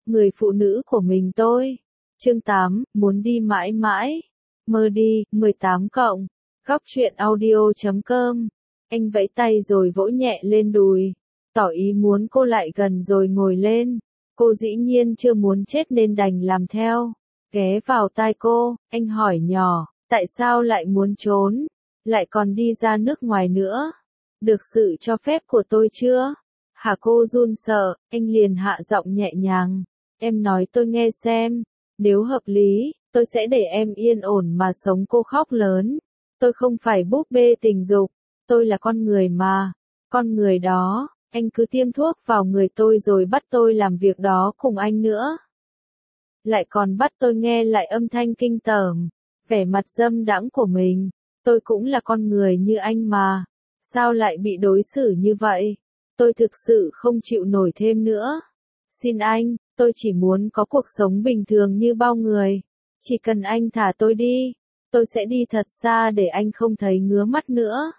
người phụ nữ của mình tôi. Chương 8, muốn đi mãi mãi. Mơ đi, 18 cộng. Góc truyện audio.com. Anh vẫy tay rồi vỗ nhẹ lên đùi, tỏ ý muốn cô lại gần rồi ngồi lên. Cô dĩ nhiên chưa muốn chết nên đành làm theo. Ghé vào tai cô, anh hỏi nhỏ, tại sao lại muốn trốn, lại còn đi ra nước ngoài nữa? Được sự cho phép của tôi chưa? Hả? Cô run sợ, anh liền hạ giọng nhẹ nhàng. Em nói tôi nghe xem, nếu hợp lý, tôi sẽ để em yên ổn mà sống. Cô khóc lớn. Tôi không phải búp bê tình dục, tôi là con người mà. Con người đó, anh cứ tiêm thuốc vào người tôi rồi bắt tôi làm việc đó cùng anh nữa. Lại còn bắt tôi nghe lại âm thanh kinh tởm, vẻ mặt dâm đãng của mình. Tôi cũng là con người như anh mà. Sao lại bị đối xử như vậy? Tôi thực sự không chịu nổi thêm nữa. Xin anh, tôi chỉ muốn có cuộc sống bình thường như bao người. Chỉ cần anh thả tôi đi, tôi sẽ đi thật xa để anh không thấy ngứa mắt nữa.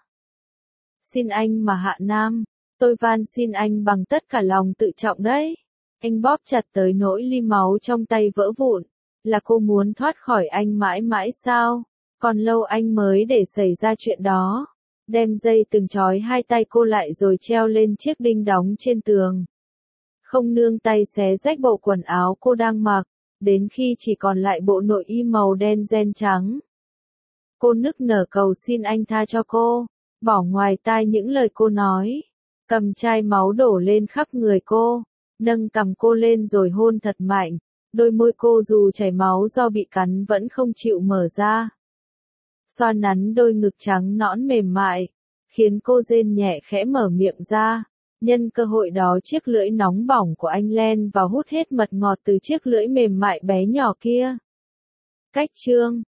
Xin anh mà Hạ Nam, tôi van xin anh bằng tất cả lòng tự trọng đấy. Anh bóp chặt tới nỗi ly máu trong tay vỡ vụn. Là cô muốn thoát khỏi anh mãi mãi sao? Còn lâu anh mới để xảy ra chuyện đó. Đem dây từng trói hai tay cô lại rồi treo lên chiếc đinh đóng trên tường. Không nương tay xé rách bộ quần áo cô đang mặc, đến khi chỉ còn lại bộ nội y màu đen ren trắng. Cô nức nở cầu xin anh tha cho cô, bỏ ngoài tai những lời cô nói. Cầm chai máu đổ lên khắp người cô, nâng cằm cô lên rồi hôn thật mạnh. Đôi môi cô dù chảy máu do bị cắn vẫn không chịu mở ra. Xoa nắn đôi ngực trắng nõn mềm mại, khiến cô rên nhẹ khẽ mở miệng ra. Nhân cơ hội đó chiếc lưỡi nóng bỏng của anh len vào hút hết mật ngọt từ chiếc lưỡi mềm mại bé nhỏ kia. Cách chương